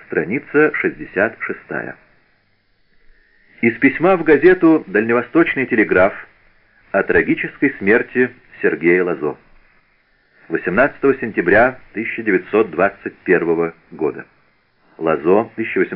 страница 66. Из письма в газету «Дальневосточный телеграф» о трагической смерти Сергея Лозо. 18 сентября 1921 года. Лозо,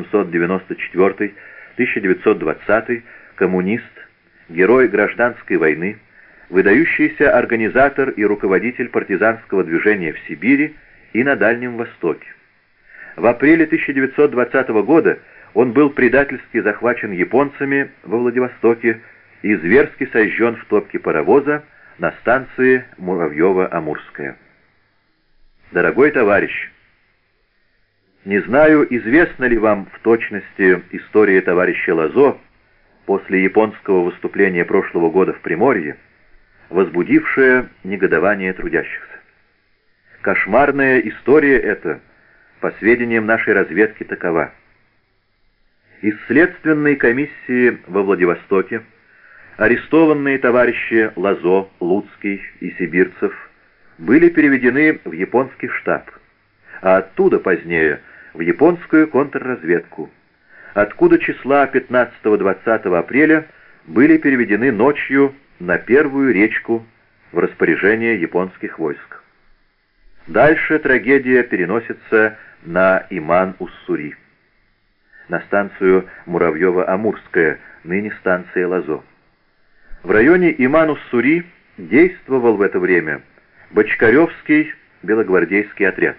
1894-1920, коммунист, герой гражданской войны, выдающийся организатор и руководитель партизанского движения в Сибири и на Дальнем Востоке. В апреле 1920 года он был предательски захвачен японцами во Владивостоке и зверски сожжен в топке паровоза на станции Муравьево-Амурская. Дорогой товарищ, не знаю, известна ли вам в точности история товарища Лозо после японского выступления прошлого года в Приморье, возбудившая негодование трудящихся. Кошмарная история эта, по сведениям нашей разведки, такова. Из следственной комиссии во Владивостоке арестованные товарищи Лозо, Луцкий и Сибирцев были переведены в японский штаб, а оттуда позднее в японскую контрразведку, откуда числа 15-20 апреля были переведены ночью на Первую речку в распоряжение японских войск. Дальше трагедия переносится на Иман-Уссури, на станцию Муравьево-Амурская, ныне станция Лозо. В районе Иман-Уссури действовал в это время Бочкаревский белогвардейский отряд.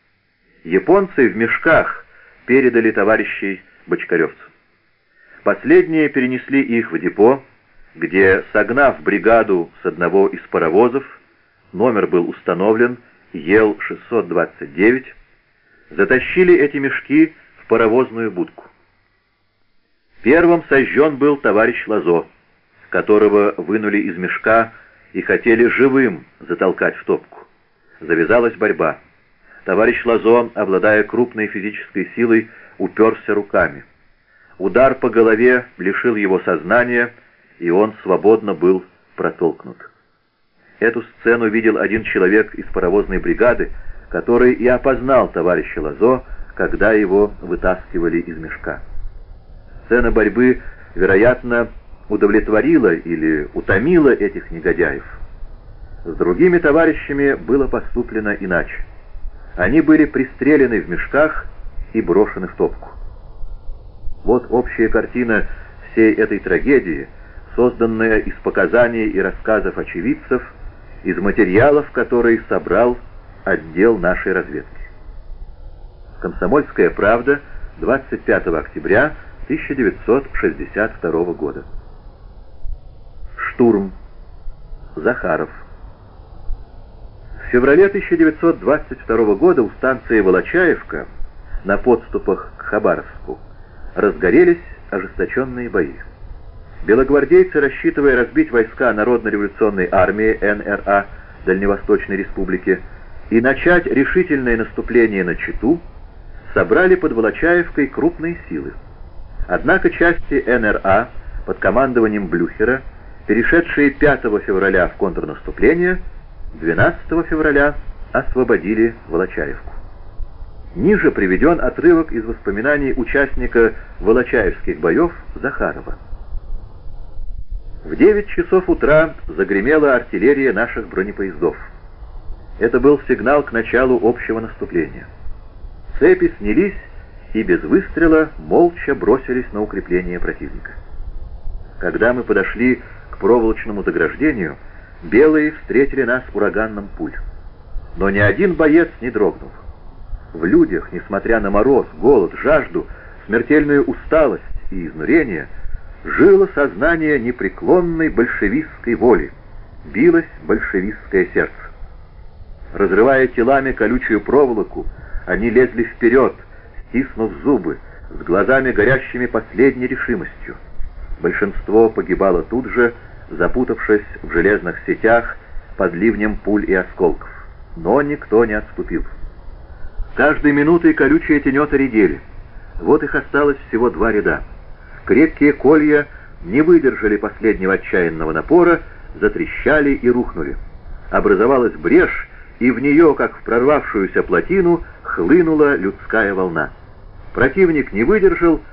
Японцы в мешках передали товарищей бочкаревцам. Последние перенесли их в депо, где, согнав бригаду с одного из паровозов, номер был установлен, Ел-629, затащили эти мешки в паровозную будку. Первым сожжен был товарищ Лозо, которого вынули из мешка и хотели живым затолкать в топку. Завязалась борьба. Товарищ Лозо, обладая крупной физической силой, уперся руками. Удар по голове лишил его сознания, и он свободно был протолкнут. Эту сцену видел один человек из паровозной бригады, который и опознал товарища Лозо, когда его вытаскивали из мешка. Сцена борьбы, вероятно, удовлетворила или утомила этих негодяев. С другими товарищами было поступлено иначе. Они были пристрелены в мешках и брошены в топку. Вот общая картина всей этой трагедии, созданная из показаний и рассказов очевидцев, из материалов, которые собрал отдел нашей разведки. «Комсомольская правда», 25 октября 1962 года. Штурм. Захаров. В феврале 1922 года у станции Волочаевка на подступах к Хабаровску разгорелись ожесточенные бои. Белогвардейцы, рассчитывая разбить войска Народно-революционной армии НРА Дальневосточной Республики и начать решительное наступление на Читу, собрали под Волочаевкой крупные силы. Однако части НРА под командованием Блюхера, перешедшие 5 февраля в контрнаступление, 12 февраля освободили Волочаевку. Ниже приведен отрывок из воспоминаний участника волочаевских боев Захарова. В 9 часов утра загремела артиллерия наших бронепоездов. Это был сигнал к началу общего наступления. Цепи снялись и без выстрела молча бросились на укрепление противника. Когда мы подошли к проволочному заграждению, белые встретили нас ураганом пуль. Но ни один боец не дрогнул. В людях, несмотря на мороз, голод, жажду, смертельную усталость и изнурение, жило сознание непреклонной большевистской воли, билось большевистское сердце. Разрывая телами колючую проволоку, они лезли вперед, стиснув зубы, с глазами горящими последней решимостью. Большинство погибало тут же, запутавшись в железных сетях под ливнем пуль и осколков. Но никто не отступил. Каждой минутой колючие тенета редели. Вот их осталось всего 2 ряда. Крепкие колья не выдержали последнего отчаянного напора, затрещали и рухнули. Образовалась брешь, и в нее, как в прорвавшуюся плотину, хлынула людская волна. Противник не выдержал,